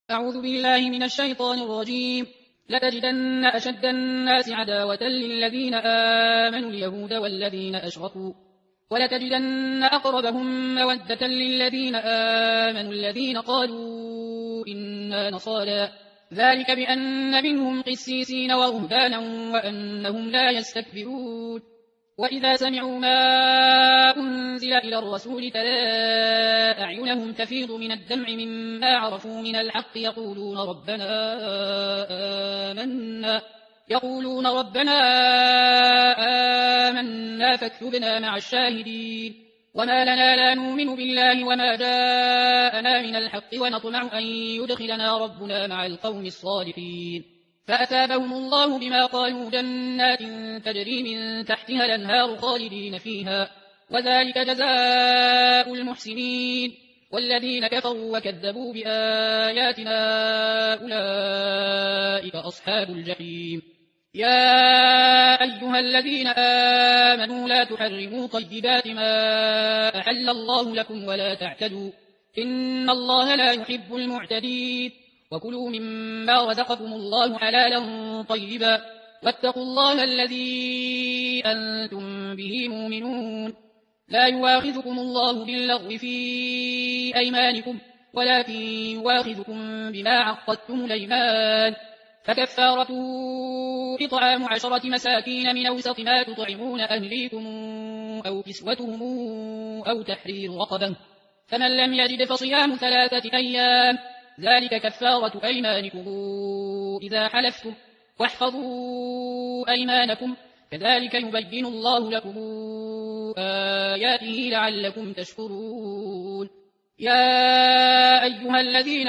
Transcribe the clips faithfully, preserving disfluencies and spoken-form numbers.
أعوذ بالله من الشيطان الرجيم. لتجدن أشد الناس عداوة للذين آمنوا اليهود والذين أشركوا ولتجدن أقربهم مودة للذين آمنوا الذين قالوا إنا نصارى ذلك بأن منهم قسيسين ورهبانا وأنهم لا يستكبرون. وإذا سمعوا ما أنزل إلى الرسول ترى أعينهم تفيض من الدمع مما عرفوا من الحق يقولون ربنا آمنا يقولون ربنا آمنا فاكتبنا مع الشاهدين. وما لنا لا نؤمن بالله وما جاءنا من الحق ونطمع أن يدخلنا ربنا مع القوم الصالحين. فأثابهم الله بما قالوا جنات تجري من تحتها الأنهار خالدين فيها وذلك جزاء المحسنين. والذين كفروا وكذبوا بآياتنا أولئك أصحاب الجحيم. يا أيها الذين آمنوا لا تحرموا طيبات ما أحل الله لكم ولا تعتدوا إن الله لا يحب المعتدين. وكلوا مما رزقكم الله حلالا طيبا واتقوا الله الذي أنتم به مؤمنون. لا يواخذكم الله باللغو في أيمانكم ولكن يواخذكم بما عقدتم الأيمان فكفارته إطعام عشرة مساكين من أوسط ما تطعمون أهليكم أو كسوتهم أو تحرير رقبة فمن لم يجد فصيام ثلاثة أيام ذلك كفارة أيمانكم إذا حلفتم واحفظوا أيمانكم كذلك يبين الله لكم آياته لعلكم تشكرون. يا أيها الذين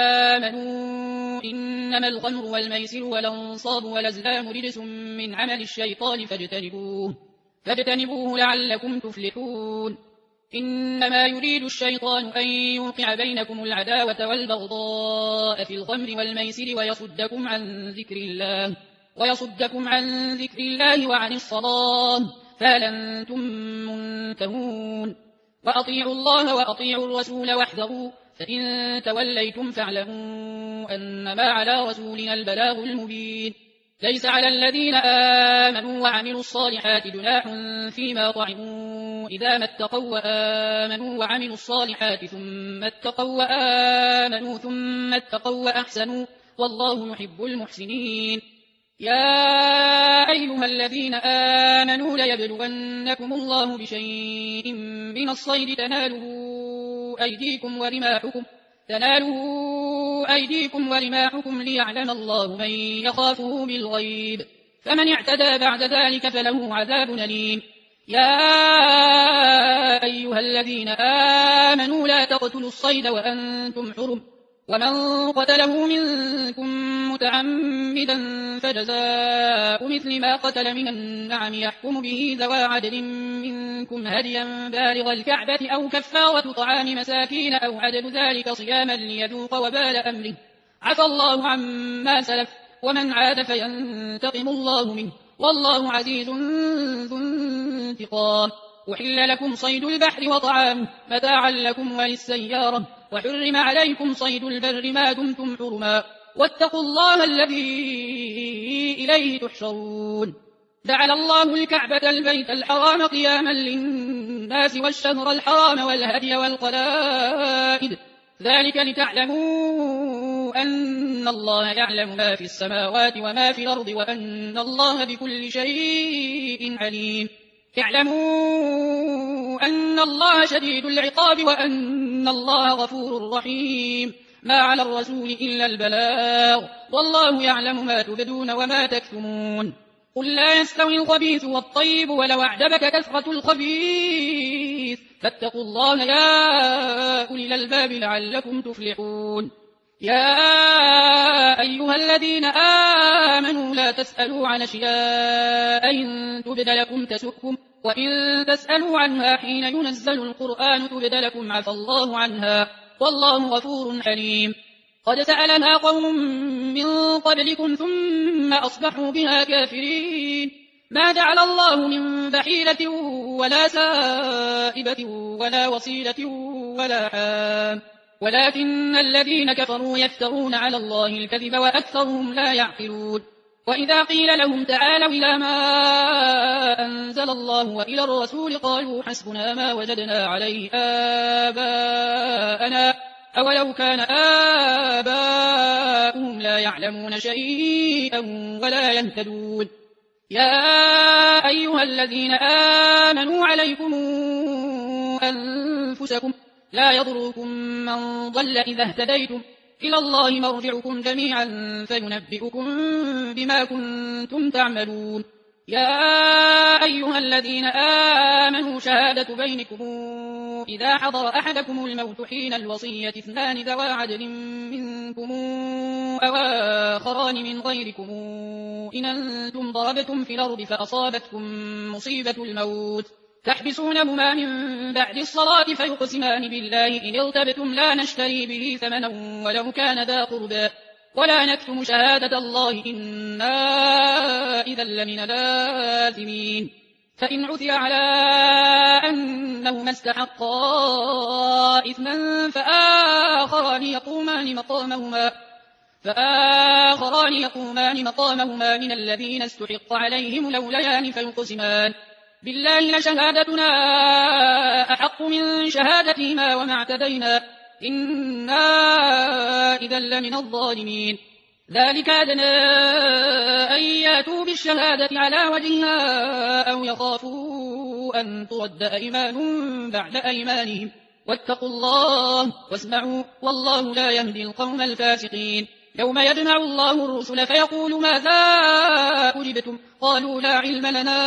آمنوا إنما الخمر والميسر والأنصاب والأزلام رجس من عمل الشيطان فاجتنبوه, فاجتنبوه لعلكم تفلحون. إنما يريد الشيطان أن يوقع بينكم العداوة والبغضاء في الخمر والميسر ويصدكم عن ذكر الله ويصدكم عن ذكر الله وعن الصلاة فهل أنتم منتهون. وأطيعوا الله وأطيعوا الرسول واحذروا فإن توليتم فاعلموا أنما على رسولنا البلاغ المبين. ليس على الذين آمنوا وعملوا الصالحات جناح فيما طعموا إذا ما اتقوا وآمنوا وعملوا الصالحات ثم اتقوا وآمنوا ثم اتقوا وأحسنوا والله يحب المحسنين. يا أيها الذين آمنوا ليبلونكم الله بشيء من الصيد تناله أيديكم ورماحكم تناله أيديكم ورماحكم ليعلم الله من يخافه بالغيب فمن اعتدى بعد ذلك فله عذاب أليم. يا أيها الذين آمنوا لا تقتلوا الصيد وأنتم حرم ومن قتله منكم متعمدا فجزاء مثل ما قتل من النعم يحكم به ذوى عدل منكم هديا بالغ الكعبة أو كفارة طعام مساكين أو عدل ذلك صياما ليذوق وبال أمره عفى الله عما سلف ومن عاد فينتقم الله منه والله عزيز ذو انتقام. أحل لكم صيد البحر وطعامه متاعا لكم وللسيارة وحرم عليكم صيد البر ما دمتم حرما واتقوا الله الذي إليه تحشرون. جعل الله الكعبة البيت الحرام قياما للناس والشهر الحرام والهدي والقلائد ذلك لتعلموا أن الله يعلم ما في السماوات وما في الأرض وأن الله بكل شيء عليم. اعلموا أن الله شديد العقاب وأن الله غفور رحيم. ما على الرسول إلا البلاغ والله يعلم ما تبدون وما تكتمون. قل لا يستوي الخبيث والطيب ولو أعجبك كثرة الخبيث فاتقوا الله يا أولي الألباب لعلكم تفلحون. يا أيها الذين آمنوا لا تسألوا عن أشياء إن تبد لكم تسؤكم وإن تسألوا عنها حين ينزل القرآن تبد لكم عفى الله عنها والله غفور حليم. قد سألنا قوم من قبلكم ثم أصبحوا بها كافرين. ما جعل الله من بحيرة ولا سائبة ولا وصيلة ولا حام ولكن الذين كفروا يفترون على الله الكذب وأكثرهم لا يعقلون. وإذا قيل لهم تعالوا إلى ما أنزل الله وإلى الرسول قالوا حسبنا ما وجدنا عليه آباءنا أولو كان آباؤهم لا يعلمون شيئا ولا يهتدون. يا أيها الذين آمنوا عليكم أنفسكم لا يضركم من ضل إذا اهتديتم إلى الله مرجعكم جميعا فينبئكم بما كنتم تعملون. يا أيها الذين آمنوا شهادة بينكم إذا حضر أحدكم الموت حين الوصية اثنان ذوى عدل منكم أو آخران من غيركم إن أنتم ضربتم في الأرض فأصابتكم مصيبة الموت تحبسونهما من بعد الصلاة فيقسمان بالله إن ارتبتم لا نشتري به ثمنا ولو كان ذا قربى ولا نكتم شهادة الله إنا إذا لمن الآثمين. فإن عثر على أنهما استحقا إثما فآخران يقومان مقامهما فآخران يقومان مقامهما من الذين استحق عليهم الأوليان فيقسمان بالله لشهادتنا أحق من شهادتهما وما اعتدينا إنا إذا لمن الظالمين. ذلك أدنى أن يأتوا بالشهادة على وجهها أو يخافوا أن ترد أيمان بعد أيمانهم واتقوا الله واسمعوا والله لا يهدي القوم الفاسقين. يوم يجمع الله الرسل فيقول ماذا أجبتم قالوا لا علم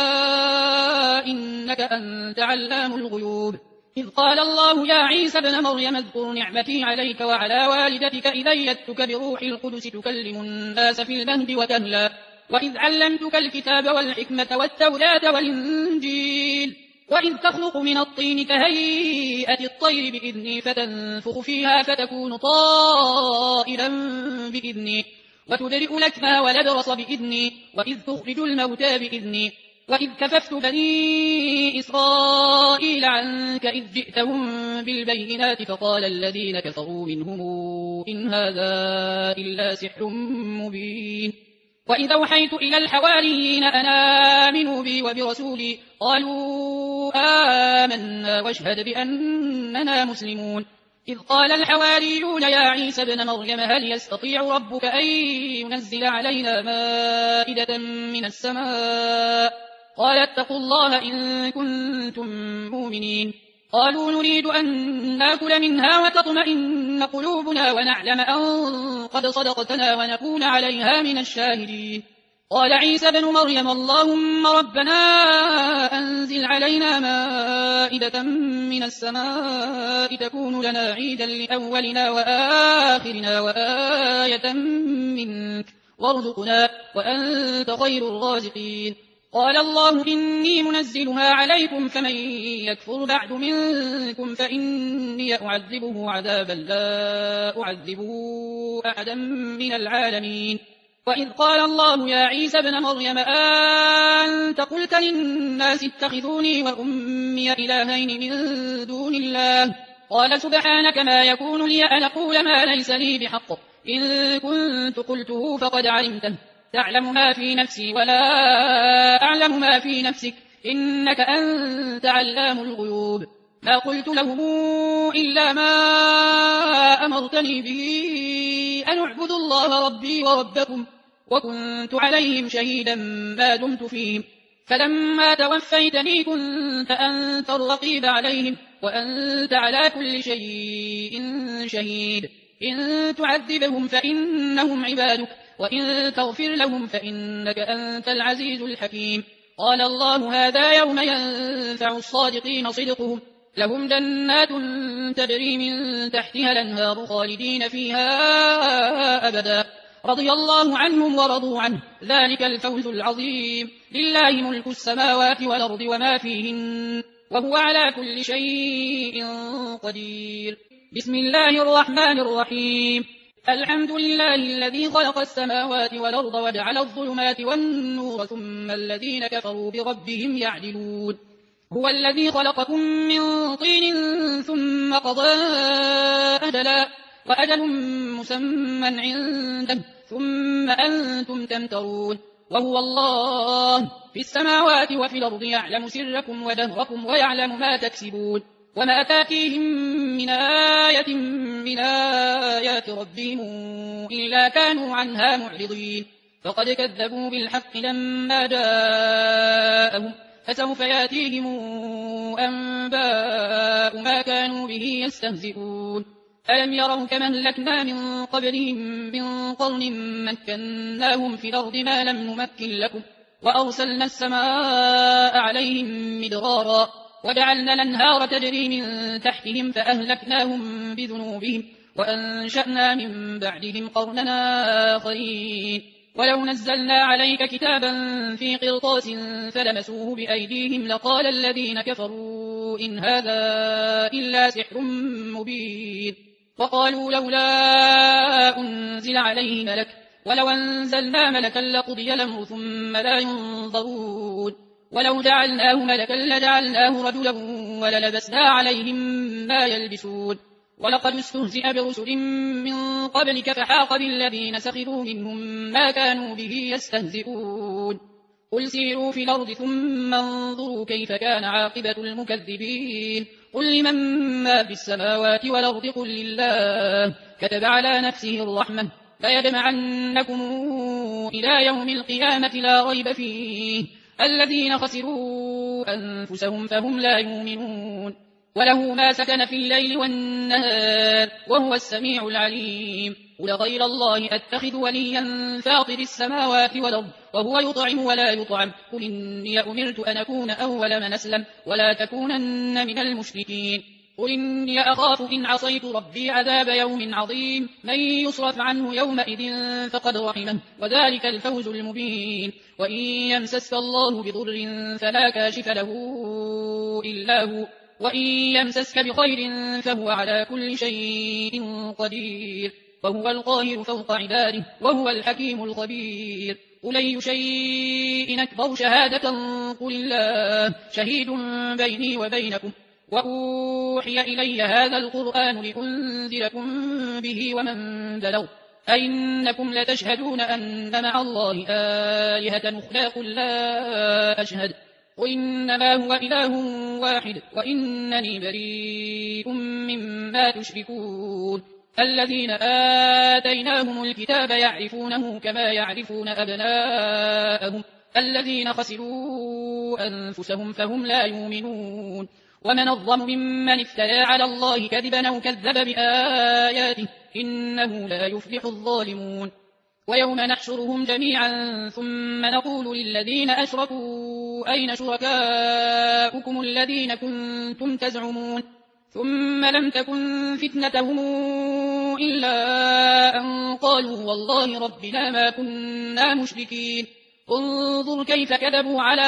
لنا إنك أنت علام الغيوب. إذ قال الله يا عيسى ابن مريم اذكر نعمتي عليك وعلى والدتك إذ أيدتك بروح القدس تكلم الناس في المهد وكهلا وإذ علمتك الكتاب والحكمة والتوراة والإنجيل وإذ تخلق من الطين كهيئة الطير بإذني فتنفخ فيها فتكون طائرا بإذني وتبرئ الأكمى والأبرص بإذني وإذ تخرج الموتى بإذني وإذ كففت بني إسرائيل عنك إذ جئتهم بالبينات فقال الذين كفروا منهم إن هذا إلا سحر مبين. وإذا أوحيت إلى الحواريين أن آمنوا بي وبرسولي قالوا آمنا واشهد بأننا مسلمون. إذ قال الحواريون يا عيسى ابن مريم هل يستطيع ربك أن ينزل علينا مائدة من السماء قال اتقوا الله إن كنتم مؤمنين. قالوا نريد أن نأكل منها وتطمئن قلوبنا ونعلم أن قد صدقتنا ونكون عليها من الشاهدين. قال عيسى ابن مريم اللهم ربنا أنزل علينا مائدة من السماء تكون لنا عيدا لأولنا وآخرنا وآية منك وارزقنا وأنت خير الرازقين. قال الله إني منزلها عليكم فمن يكفر بعد منكم فإني أعذبه عذابا لا أعذبه أحدا من العالمين. وإذ قال الله يا عيسى ابن مريم أنت قلت للناس اتخذوني وأمي إلهين من دون الله قال سبحانك ما يكون لي أن أقول ما ليس لي بحق إن كنت قلته فقد علمته تعلم ما في نفسي ولا أعلم ما في نفسك إنك أنت علام الغيوب. ما قلت لهم إلا ما أمرتني به أن اعبدوا الله ربي وربكم وكنت عليهم شهيدا ما دمت فيهم فلما توفيتني كنت أنت الرقيب عليهم وأنت على كل شيء شهيد. إن تعذبهم فإنهم عبادك وإن تغفر لهم فإنك أنت العزيز الحكيم. قال الله هذا يوم ينفع الصادقين صدقهم لهم جنات تجري من تحتها الأنهار خالدين فيها أبدا رضي الله عنهم ورضوا عنه ذلك الفوز العظيم. لله ملك السماوات والأرض وما فيهن وهو على كل شيء قدير. بسم الله الرحمن الرحيم. الحمد لله الذي خلق السماوات والأرض وجعل الظلمات والنور ثم الذين كفروا بربهم يعدلون. هو الذي خلقكم من طين ثم قضى أجلا وأجل مسمى عنده ثم أنتم تمترون وهو الله في السماوات وفي الأرض يعلم سركم وجهركم ويعلم ما تكسبون وما تأتيهم من آية من آيات ربهم إلا كانوا عنها معرضين فقد كذبوا بالحق لما جاءهم فسوف يأتيهم أنباء ما كانوا به يستهزئون ألم يروا كما أهلكنا من قبلهم من قرن مكناهم في الأرض ما لم نمكن لكم وأرسلنا السماء عليهم مدرارا وجعلنا الأنهار تجري من تحتهم فأهلكناهم بذنوبهم وأنشأنا من بعدهم قرننا آخرين ولو نزلنا عليك كتابا في قرطاس فلمسوه بأيديهم لقال الذين كفروا إن هذا إلا سحر مبين وقالوا لولا أنزل عليه ملك ولو أنزلنا ملكا لقضي الأمر ثم لا ينظرون ولو جعلناه ملكا لجعلناه رجلا وللبسنا عليهم ما يلبسون ولقد استهزئ برسل من قبلك فحاق بالذين سخروا منهم ما كانوا به يستهزئون قل سيروا في الأرض ثم انظروا كيف كان عاقبة المكذبين قل لمن ما في السماوات والأرض قل لله كتب على نفسه الرحمة ليجمعنكم إلى يوم القيامة لا ريب فيه الذين خسروا أنفسهم فهم لا يؤمنون وله ما سكن في الليل والنهار وهو السميع العليم قل غير الله أتخذ وليا فاطر السماوات والأرض وهو يطعم ولا يطعم قل إني أمرت أن أكون أول من أسلم ولا تكونن من المشركين قل إني أخاف إن عصيت ربي عذاب يوم عظيم من يصرف عنه يومئذ فقد رحمه وذلك الفوز المبين وإن يمسسك الله بضر فلا كاشف له إلا هو وإن يمسسك بخير فهو على كل شيء قدير وهو القاهر فوق عباده وهو الحكيم الخبير قل أي شيء أكبر شهادة قل الله شهيد بيني وبينكم وأوحي إلي هذا القرآن لأنذركم به ومن بلغ أئنكم لتشهدون أن مع الله آلهة أخرى قل لا أشهد قل إنما هو إله واحد وإنني بريء مما تشركون الذين آتيناهم الكتاب يعرفونه كما يعرفون أبناءهم الذين خسروا أنفسهم فهم لا يؤمنون ومن أظلم ممن افترى على الله كذبا أو كذب بآياته إنه لا يفلح الظالمون ويوم نحشرهم جميعا ثم نقول للذين أشركوا أين شركاؤكم الذين كنتم تزعمون ثم لم تكن فتنتهم إلا أن قالوا والله ربنا ما كنا مشركين انظر كيف كذبوا على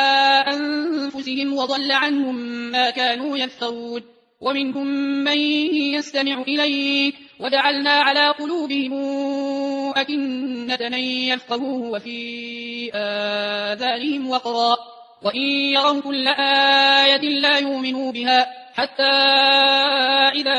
أنفسهم وضل عنهم ما كانوا يفترون ومنهم من يستمع إليك وجعلنا على قلوبهم أكنة من يفقهوه وفي آذانهم وقرا وإن يروا كل آية لا يؤمنوا بها حتى إذا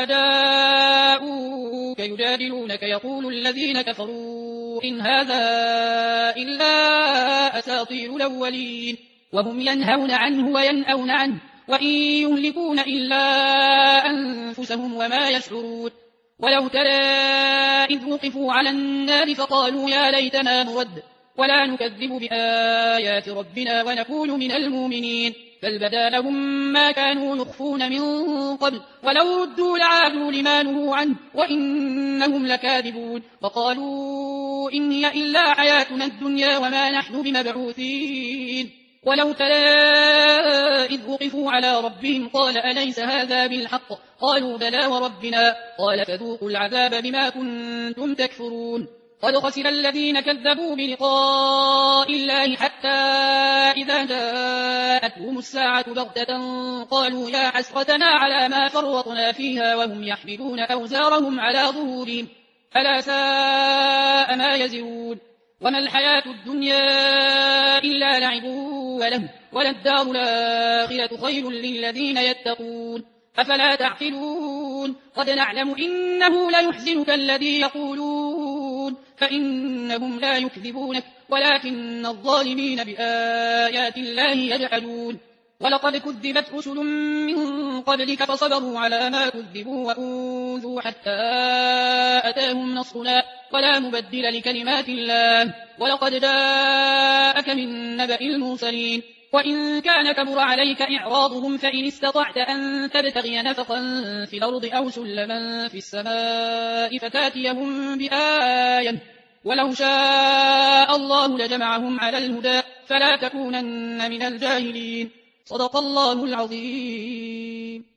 جاءوك يجادلونك يقول الذين كفروا إن هذا إلا أساطير الأولين وهم ينهون عنه وينأون عنه وإن يهلكون إلا أنفسهم وما يشعرون ولو ترى إذ وقفوا على النار فقالوا يا ليتنا نرد ولا نكذب بآيات ربنا ونكون من المؤمنين بل بدا لهم ما كانوا يخفون من قبل ولو ردوا لعادوا لما نهوا عنه وإنهم لكاذبون وقالوا إن هي إلا حياتنا الدنيا وما نحن بمبعوثين ولو ترى إذ وقفوا على ربهم قال أليس هذا بالحق قالوا بلى وربنا قال فذوقوا العذاب بما كنتم تكفرون قد خسر الذين كذبوا بلقاء الله حتى إذا جاءتهم الساعة بغتة قالوا يا حسرتنا على ما فرطنا فيها وهم يحملون أوزارهم على ظهورهم ألا ساء ما يزرون وما الحياة الدنيا إلا لعب وله وللدار الآخرة خير للذين يتقون أفلا تعقلون قد نعلم إنه ليحزنك الذي يقولون فإنهم لا يكذبونك ولكن الظالمين بآيات الله يجحدون ولقد كذبت رسل من قبلك فصبروا على ما كذبوا وأوذوا حتى أتاهم نصرنا ولا مبدل لكلمات الله ولقد جاءك من نبأ المرسلين وإن كان كبر عليك إعراضهم فإن استطعت أن تبتغي نفقا في الأرض أو سلما في السماء فتاتيهم بآية ولو شاء الله لجمعهم على الهدى فلا تكونن من الجاهلين صدق الله العظيم.